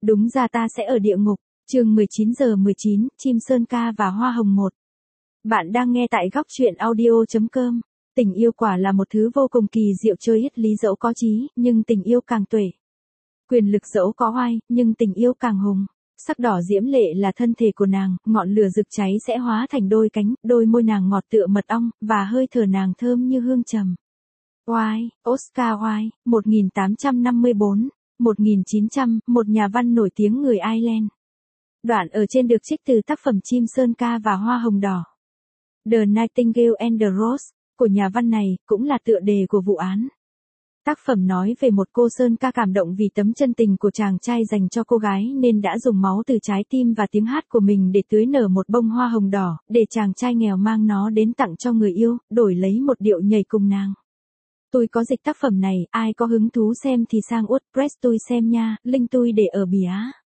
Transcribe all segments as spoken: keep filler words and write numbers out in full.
Đúng ra ta sẽ ở địa ngục. Chương mười chín giờ mười chín, Chim Sơn Ca và Hoa Hồng một. Bạn đang nghe tại góc truyện audio chấm com. Tình yêu quả là một thứ vô cùng kỳ diệu, chơi ít lý dẫu có trí, nhưng tình yêu càng tuệ. Quyền lực dẫu có oai, nhưng tình yêu càng hùng. Sắc đỏ diễm lệ là thân thể của nàng, ngọn lửa rực cháy sẽ hóa thành đôi cánh, đôi môi nàng ngọt tựa mật ong, và hơi thở nàng thơm như hương trầm. Wilde, Oscar Wilde, một nghìn tám trăm năm mươi tư, một nghìn chín trăm, một nhà văn nổi tiếng người Ireland. Đoạn ở trên được trích từ tác phẩm Chim Sơn Ca và Hoa Hồng Đỏ. The Nightingale and the Rose, của nhà văn này, cũng là tựa đề của vụ án. Tác phẩm nói về một cô sơn ca cảm động vì tấm chân tình của chàng trai dành cho cô gái nên đã dùng máu từ trái tim và tiếng hát của mình để tưới nở một bông hoa hồng đỏ, để chàng trai nghèo mang nó đến tặng cho người yêu, đổi lấy một điệu nhảy cùng nàng. Tôi có dịch tác phẩm này, ai có hứng thú xem thì sang WordPress tôi xem nha, link tôi để ở bìa.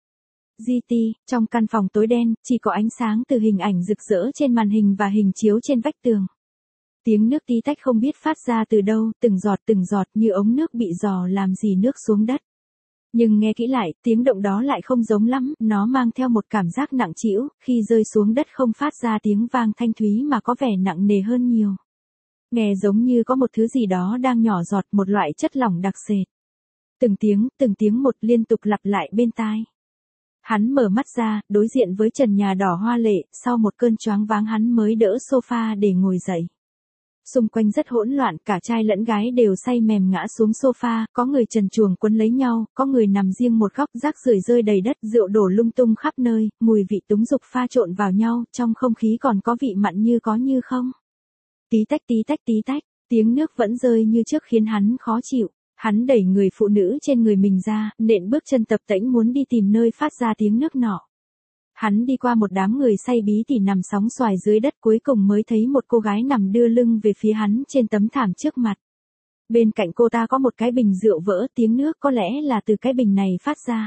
giê tê, trong căn phòng tối đen, chỉ có ánh sáng từ hình ảnh rực rỡ trên màn hình và hình chiếu trên vách tường. Tiếng nước tí tách không biết phát ra từ đâu, từng giọt từng giọt như ống nước bị giò làm dì nước xuống đất. Nhưng nghe kỹ lại, tiếng động đó lại không giống lắm, nó mang theo một cảm giác nặng trĩu, khi rơi xuống đất không phát ra tiếng vang thanh thúy mà có vẻ nặng nề hơn nhiều. Nghe giống như có một thứ gì đó đang nhỏ giọt, một loại chất lỏng đặc sệt. Từng tiếng, từng tiếng một liên tục lặp lại bên tai. Hắn mở mắt ra, đối diện với trần nhà đỏ hoa lệ, sau một cơn choáng váng hắn mới đỡ sofa để ngồi dậy. Xung quanh rất hỗn loạn, cả trai lẫn gái đều say mềm ngã xuống sofa, có người trần truồng quấn lấy nhau, có người nằm riêng một góc, rác rưởi rơi đầy đất, rượu đổ lung tung khắp nơi, mùi vị túng dục pha trộn vào nhau, trong không khí còn có vị mặn như có như không. Tí tách tí tách tí tách, tiếng nước vẫn rơi như trước khiến hắn khó chịu. Hắn đẩy người phụ nữ trên người mình ra, nện bước chân tập tễnh muốn đi tìm nơi phát ra tiếng nước nọ. Hắn đi qua một đám người say bí tỉ nằm sóng xoài dưới đất, cuối cùng mới thấy một cô gái nằm đưa lưng về phía hắn trên tấm thảm trước mặt. Bên cạnh cô ta có một cái bình rượu vỡ, tiếng nước có lẽ là từ cái bình này phát ra.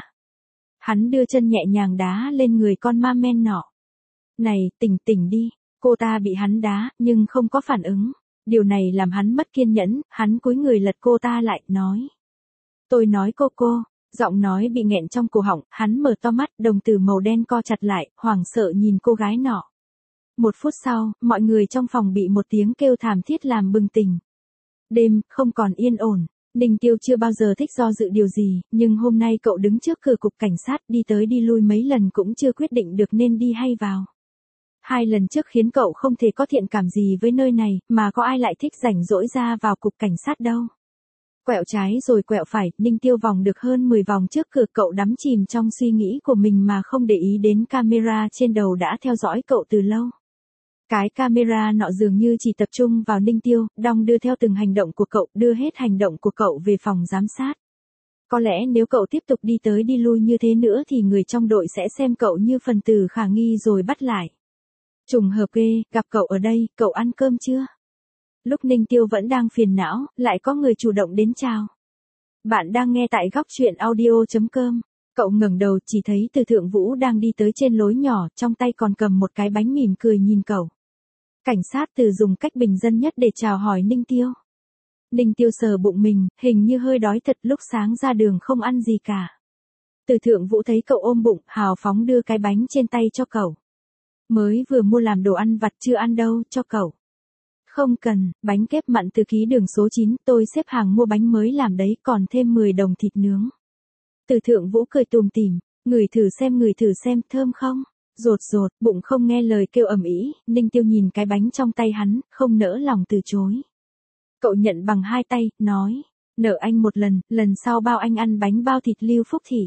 Hắn đưa chân nhẹ nhàng đá lên người con ma men nọ. Này, tỉnh tỉnh đi, cô ta bị hắn đá, nhưng không có phản ứng. Điều này làm hắn mất kiên nhẫn, hắn cúi người lật cô ta lại, nói. Tôi nói cô cô, giọng nói bị nghẹn trong cổ họng, hắn mở to mắt, đồng tử màu đen co chặt lại, hoảng sợ nhìn cô gái nọ. Một phút sau, mọi người trong phòng bị một tiếng kêu thảm thiết làm bừng tỉnh. Đêm, không còn yên ổn, Ninh Tiêu chưa bao giờ thích do dự điều gì, nhưng hôm nay cậu đứng trước cửa cục cảnh sát đi tới đi lui mấy lần cũng chưa quyết định được nên đi hay vào. Hai lần trước khiến cậu không thể có thiện cảm gì với nơi này, mà có ai lại thích rảnh rỗi ra vào cục cảnh sát đâu. Quẹo trái rồi quẹo phải, Ninh Tiêu vòng được hơn mười vòng trước cửa, cậu đắm chìm trong suy nghĩ của mình mà không để ý đến camera trên đầu đã theo dõi cậu từ lâu. Cái camera nọ dường như chỉ tập trung vào Ninh Tiêu, đong đưa theo từng hành động của cậu, đưa hết hành động của cậu về phòng giám sát. Có lẽ nếu cậu tiếp tục đi tới đi lui như thế nữa thì người trong đội sẽ xem cậu như phần tử khả nghi rồi bắt lại. Trùng hợp ghê, gặp cậu ở đây, cậu ăn cơm chưa? Lúc Ninh Tiêu vẫn đang phiền não, lại có người chủ động đến chào. Bạn đang nghe tại góc truyện audio chấm com. Cậu ngẩng đầu chỉ thấy Từ Thượng Vũ đang đi tới trên lối nhỏ, trong tay còn cầm một cái bánh mỉm cười nhìn cậu. Cảnh sát Từ dùng cách bình dân nhất để chào hỏi Ninh Tiêu. Ninh Tiêu sờ bụng mình, hình như hơi đói thật, lúc sáng ra đường không ăn gì cả. Từ Thượng Vũ thấy cậu ôm bụng, hào phóng đưa cái bánh trên tay cho cậu. Mới vừa mua làm đồ ăn vặt, chưa ăn đâu, cho cậu. Không cần, bánh kép mặn từ ký đường số chín, tôi xếp hàng mua bánh mới làm đấy, còn thêm mười đồng thịt nướng. Từ Thượng Vũ cười tùm tìm, ngửi thử xem ngửi thử xem, thơm không? Rột rột, bụng không nghe lời kêu ầm ĩ, Ninh Tiêu nhìn cái bánh trong tay hắn, không nỡ lòng từ chối. Cậu nhận bằng hai tay, nói, nợ anh một lần, lần sau bao anh ăn bánh bao thịt Lưu Phúc Thị.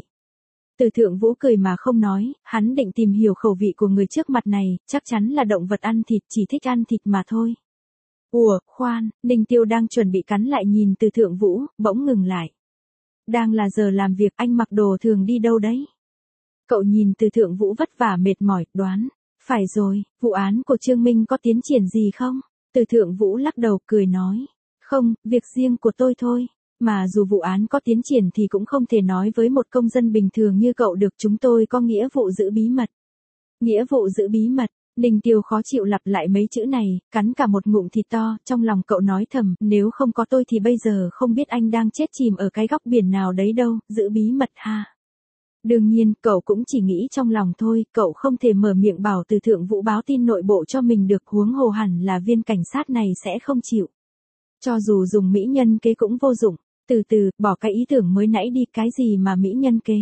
Từ Thượng Vũ cười mà không nói, hắn định tìm hiểu khẩu vị của người trước mặt này, chắc chắn là động vật ăn thịt, chỉ thích ăn thịt mà thôi. Ủa, khoan, Ninh Tiêu đang chuẩn bị cắn lại nhìn Từ Thượng Vũ, bỗng ngừng lại. Đang là giờ làm việc, anh mặc đồ thường đi đâu đấy? Cậu nhìn Từ Thượng Vũ vất vả mệt mỏi, đoán. Phải rồi, vụ án của Trương Minh có tiến triển gì không? Từ Thượng Vũ lắc đầu cười nói. Không, việc riêng của tôi thôi. Mà dù vụ án có tiến triển thì cũng không thể nói với một công dân bình thường như cậu được, chúng tôi có nghĩa vụ giữ bí mật. Nghĩa vụ giữ bí mật, Ninh Tiêu khó chịu lặp lại mấy chữ này, cắn cả một ngụm thịt to, trong lòng cậu nói thầm, nếu không có tôi thì bây giờ không biết anh đang chết chìm ở cái góc biển nào đấy đâu, giữ bí mật ha. Đương nhiên, cậu cũng chỉ nghĩ trong lòng thôi, cậu không thể mở miệng bảo từ thượng vũ báo tin nội bộ cho mình được, huống hồ hẳn là viên cảnh sát này sẽ không chịu. Cho dù dùng mỹ nhân kế cũng vô dụng, từ từ, bỏ cái ý tưởng mới nãy đi, cái gì mà mỹ nhân kế.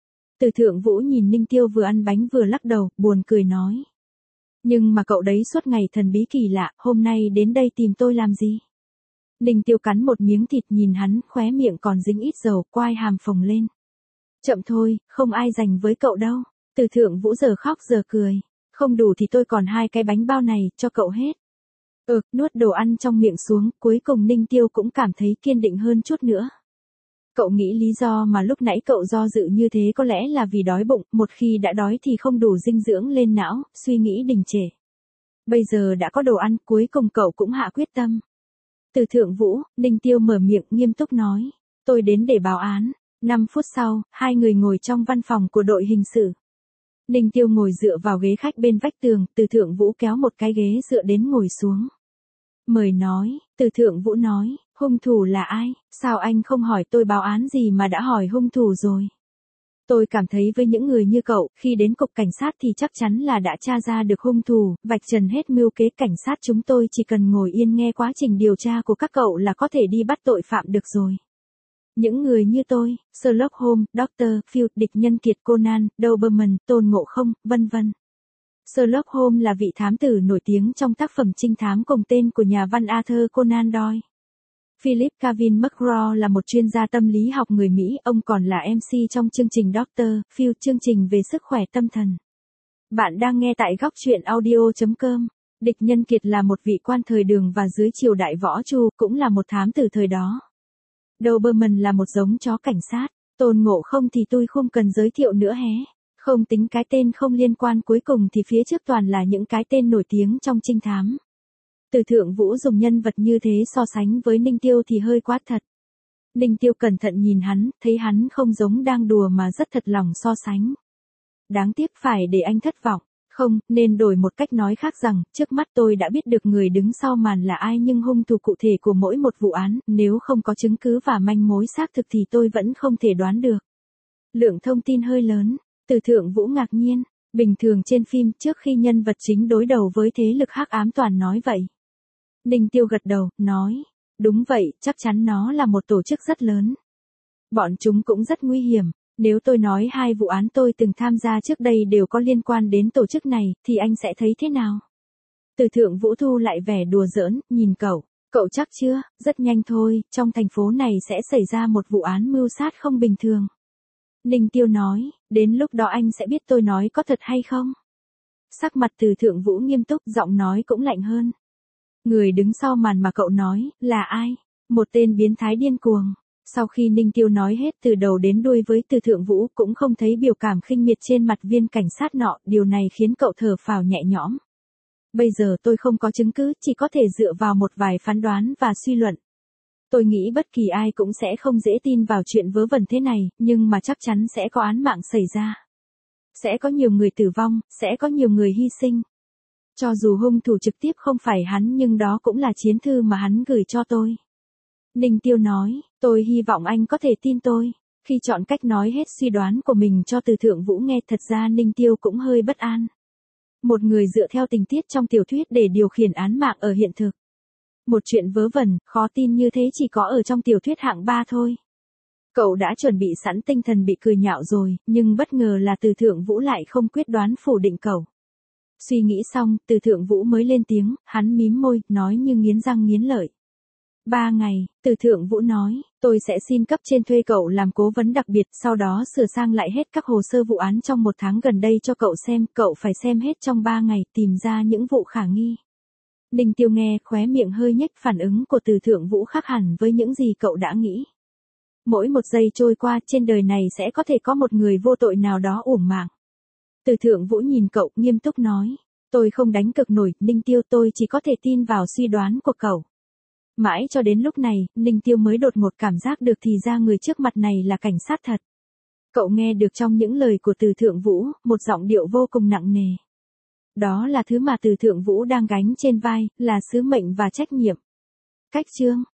Từ thượng vũ nhìn Ninh Tiêu vừa ăn bánh vừa lắc đầu, buồn cười nói. Nhưng mà cậu đấy suốt ngày thần bí kỳ lạ, hôm nay đến đây tìm tôi làm gì? Ninh Tiêu cắn một miếng thịt nhìn hắn, khóe miệng còn dính ít dầu, quai hàm phồng lên. Chậm thôi, không ai dành với cậu đâu. Từ thượng vũ giờ khóc giờ cười. Không đủ thì tôi còn hai cái bánh bao này, cho cậu hết. Ừ, nuốt đồ ăn trong miệng xuống, cuối cùng Ninh Tiêu cũng cảm thấy kiên định hơn chút nữa. Cậu nghĩ lý do mà lúc nãy cậu do dự như thế có lẽ là vì đói bụng, một khi đã đói thì không đủ dinh dưỡng lên não, suy nghĩ đình trệ. Bây giờ đã có đồ ăn, cuối cùng cậu cũng hạ quyết tâm. Từ thượng vũ, Ninh Tiêu mở miệng nghiêm túc nói. Tôi đến để báo án. Năm phút sau, hai người ngồi trong văn phòng của đội hình sự. Ninh Tiêu ngồi dựa vào ghế khách bên vách tường, từ thượng vũ kéo một cái ghế dựa đến ngồi xuống. Mời nói, từ thượng vũ nói, hung thủ là ai, sao anh không hỏi tôi báo án gì mà đã hỏi hung thủ rồi. Tôi cảm thấy với những người như cậu, khi đến cục cảnh sát thì chắc chắn là đã tra ra được hung thủ, vạch trần hết mưu kế cảnh sát chúng tôi chỉ cần ngồi yên nghe quá trình điều tra của các cậu là có thể đi bắt tội phạm được rồi. Những người như tôi, Sherlock Holmes, doctor Field, địch nhân kiệt Conan, Doberman, Tôn Ngộ Không, vân vân. Sherlock Holmes là vị thám tử nổi tiếng trong tác phẩm trinh thám cùng tên của nhà văn Arthur Conan Doyle. Philip Calvin McGraw là một chuyên gia tâm lý học người Mỹ, ông còn là em xê trong chương trình doctor Phil, chương trình về sức khỏe tâm thần. Bạn đang nghe tại góc truyện audio chấm com. Địch nhân kiệt là một vị quan thời Đường và dưới triều đại Võ Chu, cũng là một thám tử thời đó. Doberman là một giống chó cảnh sát, Tôn Ngộ Không thì tôi không cần giới thiệu nữa hé. Không tính cái tên không liên quan cuối cùng thì phía trước toàn là những cái tên nổi tiếng trong trinh thám. Từ thượng vũ dùng nhân vật như thế so sánh với Ninh Tiêu thì hơi quá thật. Ninh Tiêu cẩn thận nhìn hắn, thấy hắn không giống đang đùa mà rất thật lòng so sánh. Đáng tiếc phải để anh thất vọng. Không, nên đổi một cách nói khác rằng, trước mắt tôi đã biết được người đứng sau màn là ai nhưng hung thủ cụ thể của mỗi một vụ án, nếu không có chứng cứ và manh mối xác thực thì tôi vẫn không thể đoán được. Lượng thông tin hơi lớn, từ thượng vũ ngạc nhiên, bình thường trên phim trước khi nhân vật chính đối đầu với thế lực hắc ám toàn nói vậy. Ninh Tiêu gật đầu, nói, đúng vậy, chắc chắn nó là một tổ chức rất lớn. Bọn chúng cũng rất nguy hiểm. Nếu tôi nói hai vụ án tôi từng tham gia trước đây đều có liên quan đến tổ chức này, thì anh sẽ thấy thế nào? Từ thượng vũ thu lại vẻ đùa giỡn, nhìn cậu, cậu chắc chưa, rất nhanh thôi, trong thành phố này sẽ xảy ra một vụ án mưu sát không bình thường. Ninh Tiêu nói, đến lúc đó anh sẽ biết tôi nói có thật hay không? Sắc mặt từ thượng vũ nghiêm túc, giọng nói cũng lạnh hơn. Người đứng sau màn mà cậu nói, là ai? Một tên biến thái điên cuồng. Sau khi Ninh Tiêu nói hết từ đầu đến đuôi với từ thượng vũ cũng không thấy biểu cảm khinh miệt trên mặt viên cảnh sát nọ, điều này khiến cậu thở phào nhẹ nhõm. Bây giờ tôi không có chứng cứ, chỉ có thể dựa vào một vài phán đoán và suy luận. Tôi nghĩ bất kỳ ai cũng sẽ không dễ tin vào chuyện vớ vẩn thế này, nhưng mà chắc chắn sẽ có án mạng xảy ra. Sẽ có nhiều người tử vong, sẽ có nhiều người hy sinh. Cho dù hung thủ trực tiếp không phải hắn nhưng đó cũng là chiến thư mà hắn gửi cho tôi. Ninh Tiêu nói, tôi hy vọng anh có thể tin tôi. Khi chọn cách nói hết suy đoán của mình cho từ thượng vũ nghe, thật ra Ninh Tiêu cũng hơi bất an. Một người dựa theo tình tiết trong tiểu thuyết để điều khiển án mạng ở hiện thực. Một chuyện vớ vẩn, khó tin như thế chỉ có ở trong tiểu thuyết hạng ba thôi. Cậu đã chuẩn bị sẵn tinh thần bị cười nhạo rồi, nhưng bất ngờ là từ thượng vũ lại không quyết đoán phủ định cậu. Suy nghĩ xong, từ thượng vũ mới lên tiếng, hắn mím môi, nói như nghiến răng nghiến lợi. Ba ngày, từ thượng vũ nói, tôi sẽ xin cấp trên thuê cậu làm cố vấn đặc biệt, sau đó sửa sang lại hết các hồ sơ vụ án trong một tháng gần đây cho cậu xem, cậu phải xem hết trong ba ngày, tìm ra những vụ khả nghi. Ninh Tiêu nghe, khóe miệng hơi nhếch, phản ứng của từ thượng vũ khác hẳn với những gì cậu đã nghĩ. Mỗi một giây trôi qua trên đời này sẽ có thể có một người vô tội nào đó uổng mạng. Từ thượng vũ nhìn cậu, nghiêm túc nói, tôi không đánh cược nổi, Ninh Tiêu, tôi chỉ có thể tin vào suy đoán của cậu. Mãi cho đến lúc này, Ninh Tiêu mới đột ngột cảm giác được thì ra người trước mặt này là cảnh sát thật. Cậu nghe được trong những lời của từ thượng vũ, một giọng điệu vô cùng nặng nề. Đó là thứ mà từ thượng vũ đang gánh trên vai, là sứ mệnh và trách nhiệm. Cách chương